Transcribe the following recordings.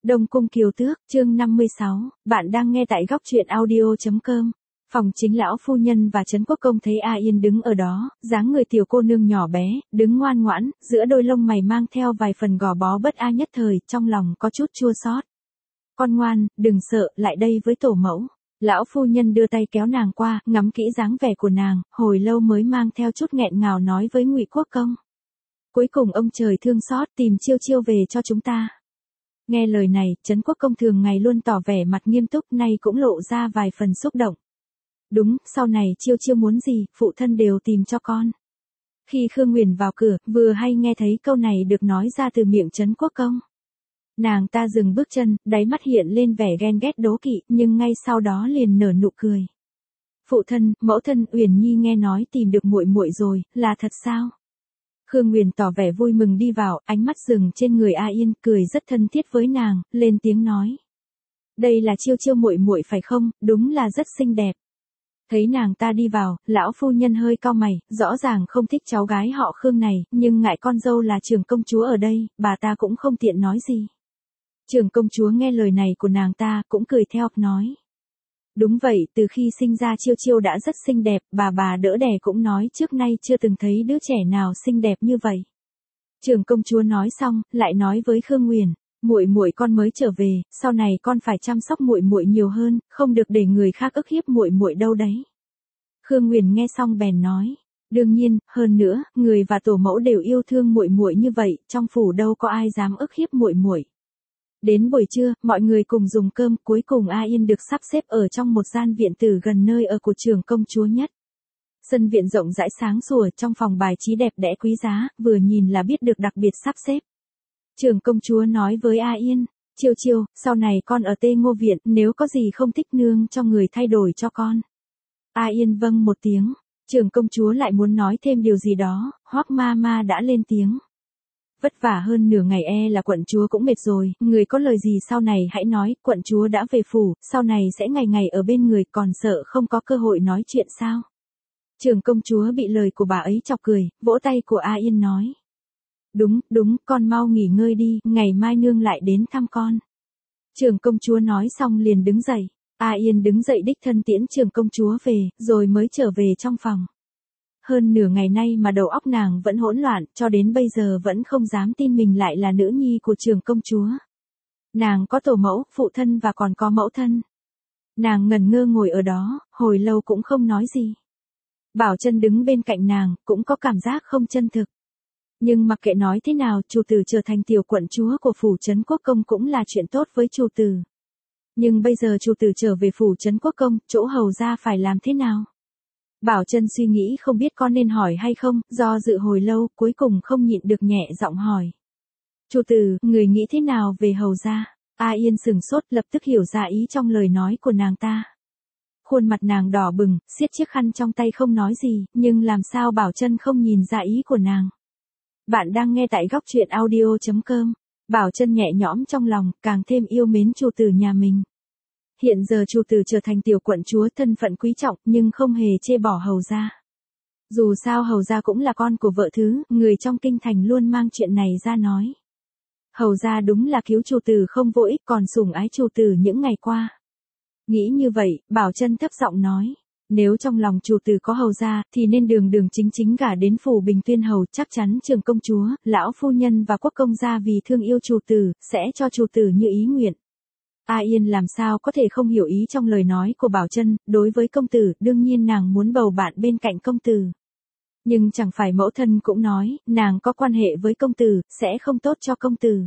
Đông Cung Kiều Tước, chương 56, bạn đang nghe tại góc truyện audio.com. Phòng chính lão phu nhân và Trấn Quốc Công thấy A Yên đứng ở đó, dáng người tiểu cô nương nhỏ bé, đứng ngoan ngoãn, giữa đôi lông mày mang theo vài phần gò bó bất an nhất thời, trong lòng có chút chua xót. Con ngoan, đừng sợ, lại đây với tổ mẫu. Lão phu nhân đưa tay kéo nàng qua, ngắm kỹ dáng vẻ của nàng, hồi lâu mới mang theo chút nghẹn ngào nói với Ngụy Quốc Công. Cuối cùng ông trời thương xót tìm Chiêu Chiêu về cho chúng ta. Nghe lời này, Trấn Quốc Công thường ngày luôn tỏ vẻ mặt nghiêm túc, nay cũng lộ ra vài phần xúc động. Đúng, sau này Chiêu Chiêu muốn gì, phụ thân đều tìm cho con. Khi Khương Nguyền vào cửa, vừa hay nghe thấy câu này được nói ra từ miệng Trấn Quốc Công. Nàng ta dừng bước chân, đáy mắt hiện lên vẻ ghen ghét đố kỵ, nhưng ngay sau đó liền nở nụ cười. Phụ thân, mẫu thân, Uyển Nhi nghe nói tìm được muội muội rồi, là thật sao? Khương Nguyền tỏ vẻ vui mừng đi vào, ánh mắt dừng trên người A Yên, cười rất thân thiết với nàng, lên tiếng nói. Đây là Chiêu Chiêu muội muội phải không, đúng là rất xinh đẹp. Thấy nàng ta đi vào, lão phu nhân hơi cau mày, rõ ràng không thích cháu gái họ Khương này, nhưng ngại con dâu là trưởng công chúa ở đây, bà ta cũng không tiện nói gì. Trưởng công chúa nghe lời này của nàng ta, cũng cười theo, nói. Đúng vậy, từ khi sinh ra Chiêu Chiêu đã rất xinh đẹp, bà đỡ đẻ cũng nói trước nay chưa từng thấy đứa trẻ nào xinh đẹp như vậy. Trưởng công chúa nói xong, lại nói với Khương Nguyền, muội muội con mới trở về, sau này con phải chăm sóc muội muội nhiều hơn, không được để người khác ức hiếp muội muội đâu đấy. Khương Nguyền nghe xong bèn nói, đương nhiên, hơn nữa, người và tổ mẫu đều yêu thương muội muội như vậy, trong phủ đâu có ai dám ức hiếp muội muội. Đến buổi trưa, mọi người cùng dùng cơm, cuối cùng A Yên được sắp xếp ở trong một gian viện tử gần nơi ở của trưởng công chúa nhất. Sân viện rộng rãi sáng sủa, trong phòng bài trí đẹp đẽ quý giá, vừa nhìn là biết được đặc biệt sắp xếp. Trưởng công chúa nói với A Yên, Chiêu Chiêu, sau này con ở Tê Ngô Viện, nếu có gì không thích nương cho người thay đổi cho con. A Yên vâng một tiếng, trưởng công chúa lại muốn nói thêm điều gì đó, Hoắc ma đã lên tiếng. Vất vả hơn nửa ngày là quận chúa cũng mệt rồi, người có lời gì sau này hãy nói, quận chúa đã về phủ, sau này sẽ ngày ngày ở bên người, còn sợ không có cơ hội nói chuyện sao. Trưởng công chúa bị lời của bà ấy chọc cười, vỗ tay của A Yên nói. Đúng, con mau nghỉ ngơi đi, ngày mai nương lại đến thăm con. Trưởng công chúa nói xong liền đứng dậy, A Yên đứng dậy đích thân tiễn trưởng công chúa về, rồi mới trở về trong phòng. Hơn nửa ngày nay mà đầu óc nàng vẫn hỗn loạn, cho đến bây giờ vẫn không dám tin mình lại là nữ nhi của trưởng công chúa. Nàng có tổ mẫu, phụ thân và còn có mẫu thân. Nàng ngẩn ngơ ngồi ở đó, hồi lâu cũng không nói gì. Bảo Chân đứng bên cạnh nàng, cũng có cảm giác không chân thực. Nhưng mặc kệ nói thế nào, chủ tử trở thành tiểu quận chúa của phủ Trấn Quốc Công cũng là chuyện tốt với chủ tử. Nhưng bây giờ chủ tử trở về phủ Trấn Quốc Công, chỗ hầu ra phải làm thế nào? Bảo Chân suy nghĩ không biết có nên hỏi hay không, do dự hồi lâu, cuối cùng không nhịn được nhẹ giọng hỏi. Chủ tử, người nghĩ thế nào về hầu gia? A Yên sừng sốt, lập tức hiểu ra ý trong lời nói của nàng ta. Khuôn mặt nàng đỏ bừng, siết chiếc khăn trong tay không nói gì, nhưng làm sao Bảo Chân không nhìn ra ý của nàng. Bạn đang nghe tại góc truyện audio.com. Bảo Chân nhẹ nhõm trong lòng, càng thêm yêu mến chủ tử nhà mình. Hiện giờ chủ tử trở thành tiểu quận chúa, thân phận quý trọng, nhưng không hề chê bỏ hầu gia. Dù sao hầu gia cũng là con của vợ thứ, người trong kinh thành luôn mang chuyện này ra nói. Hầu gia đúng là cứu chủ tử không vô ích, còn sủng ái chủ tử những ngày qua. Nghĩ như vậy, Bảo Chân thấp giọng nói. Nếu trong lòng chủ tử có hầu gia, thì nên đường chính gả đến phủ Bình Tuyên hầu, chắc chắn trưởng công chúa, lão phu nhân và quốc công gia vì thương yêu chủ tử, sẽ cho chủ tử như ý nguyện. A Yên làm sao có thể không hiểu ý trong lời nói của Bảo Chân, đối với công tử, đương nhiên nàng muốn bầu bạn bên cạnh công tử. Nhưng chẳng phải mẫu thân cũng nói, nàng có quan hệ với công tử, sẽ không tốt cho công tử.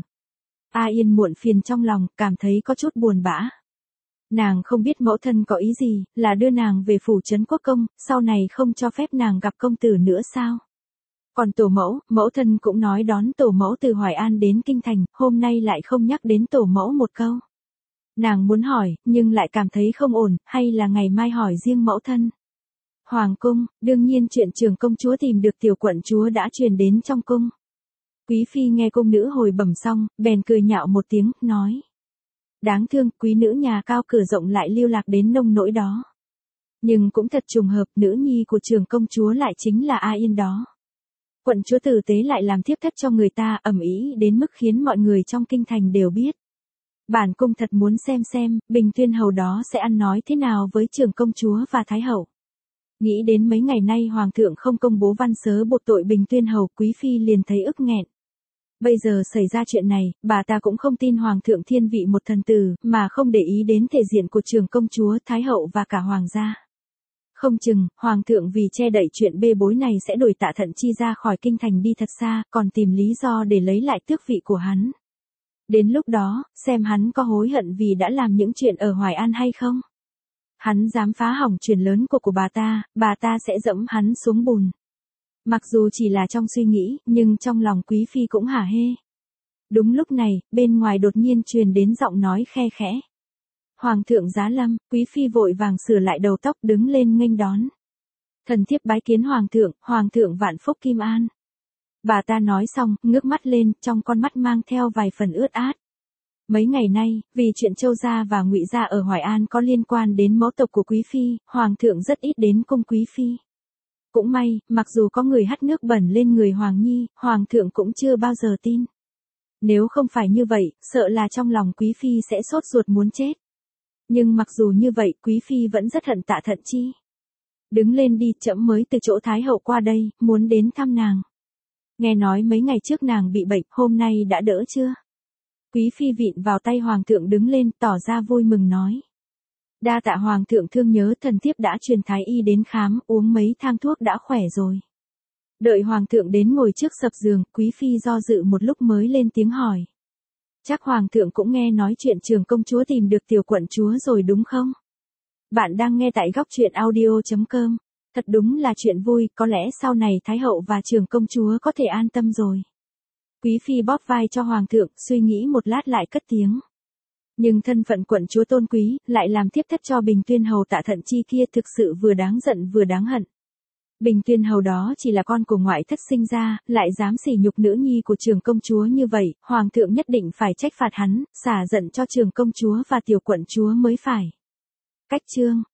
A Yên muộn phiền trong lòng, cảm thấy có chút buồn bã. Nàng không biết mẫu thân có ý gì, là đưa nàng về phủ Trấn Quốc Công, sau này không cho phép nàng gặp công tử nữa sao? Còn tổ mẫu, mẫu thân cũng nói đón tổ mẫu từ Hoài An đến Kinh Thành, hôm nay lại không nhắc đến tổ mẫu một câu. Nàng muốn hỏi, nhưng lại cảm thấy không ổn, hay là ngày mai hỏi riêng mẫu thân. Hoàng cung, đương nhiên chuyện trưởng công chúa tìm được tiểu quận chúa đã truyền đến trong cung. Quý phi nghe cung nữ hồi bẩm xong, bèn cười nhạo một tiếng, nói. Đáng thương, quý nữ nhà cao cửa rộng lại lưu lạc đến nông nỗi đó. Nhưng cũng thật trùng hợp, nữ nhi của trưởng công chúa lại chính là A Yên đó. Quận chúa tử tế lại làm thiếp thất cho người ta, ầm ĩ đến mức khiến mọi người trong kinh thành đều biết. Bản cung thật muốn xem, Bình Tuyên Hầu đó sẽ ăn nói thế nào với trưởng công chúa và Thái Hậu. Nghĩ đến mấy ngày nay Hoàng thượng không công bố văn sớ buộc tội Bình Tuyên Hầu, Quý Phi liền thấy ức nghẹn. Bây giờ xảy ra chuyện này, bà ta cũng không tin Hoàng thượng thiên vị một thần tử, mà không để ý đến thể diện của trưởng công chúa, Thái Hậu và cả Hoàng gia. Không chừng, Hoàng thượng vì che đậy chuyện bê bối này sẽ đuổi Tạ Thận Chi ra khỏi kinh thành đi thật xa, còn tìm lý do để lấy lại tước vị của hắn. Đến lúc đó, xem hắn có hối hận vì đã làm những chuyện ở Hoài An hay không. Hắn dám phá hỏng chuyện lớn của bà ta sẽ dẫm hắn xuống bùn. Mặc dù chỉ là trong suy nghĩ, nhưng trong lòng Quý Phi cũng hả hê. Đúng lúc này, bên ngoài đột nhiên truyền đến giọng nói khe khẽ. Hoàng thượng giá lâm, Quý Phi vội vàng sửa lại đầu tóc đứng lên nghênh đón. Thần thiếp bái kiến Hoàng thượng vạn phúc kim an. Bà ta nói xong, ngước mắt lên, trong con mắt mang theo vài phần ướt át. Mấy ngày nay, vì chuyện Châu gia và Ngụy gia ở Hoài An có liên quan đến mẫu tộc của Quý Phi, Hoàng thượng rất ít đến cung Quý Phi. Cũng may, mặc dù có người hắt nước bẩn lên người Hoàng Nhi, Hoàng thượng cũng chưa bao giờ tin. Nếu không phải như vậy, sợ là trong lòng Quý Phi sẽ sốt ruột muốn chết. Nhưng mặc dù như vậy, Quý Phi vẫn rất hận Tạ Thận Chi. Đứng lên đi, trẫm mới từ chỗ Thái Hậu qua đây, muốn đến thăm nàng. Nghe nói mấy ngày trước nàng bị bệnh, hôm nay đã đỡ chưa? Quý Phi vịn vào tay Hoàng thượng đứng lên, tỏ ra vui mừng nói. Đa tạ Hoàng thượng thương nhớ, thần thiếp đã truyền thái y đến khám, uống mấy thang thuốc đã khỏe rồi. Đợi Hoàng thượng đến ngồi trước sập giường, Quý Phi do dự một lúc mới lên tiếng hỏi. Chắc Hoàng thượng cũng nghe nói chuyện trưởng công chúa tìm được tiểu quận chúa rồi đúng không? Bạn đang nghe tại góc truyện audio.com. Thật đúng là chuyện vui, có lẽ sau này Thái Hậu và trưởng công chúa có thể an tâm rồi. Quý Phi bóp vai cho Hoàng thượng, suy nghĩ một lát lại cất tiếng. Nhưng thân phận quận chúa tôn quý, lại làm thiếp thất cho Bình Tuyên Hầu Tạ Thận Chi kia thực sự vừa đáng giận vừa đáng hận. Bình Tuyên Hầu đó chỉ là con của ngoại thất sinh ra, lại dám sỉ nhục nữ nhi của trưởng công chúa như vậy, Hoàng thượng nhất định phải trách phạt hắn, xả giận cho trưởng công chúa và tiểu quận chúa mới phải. Cách chương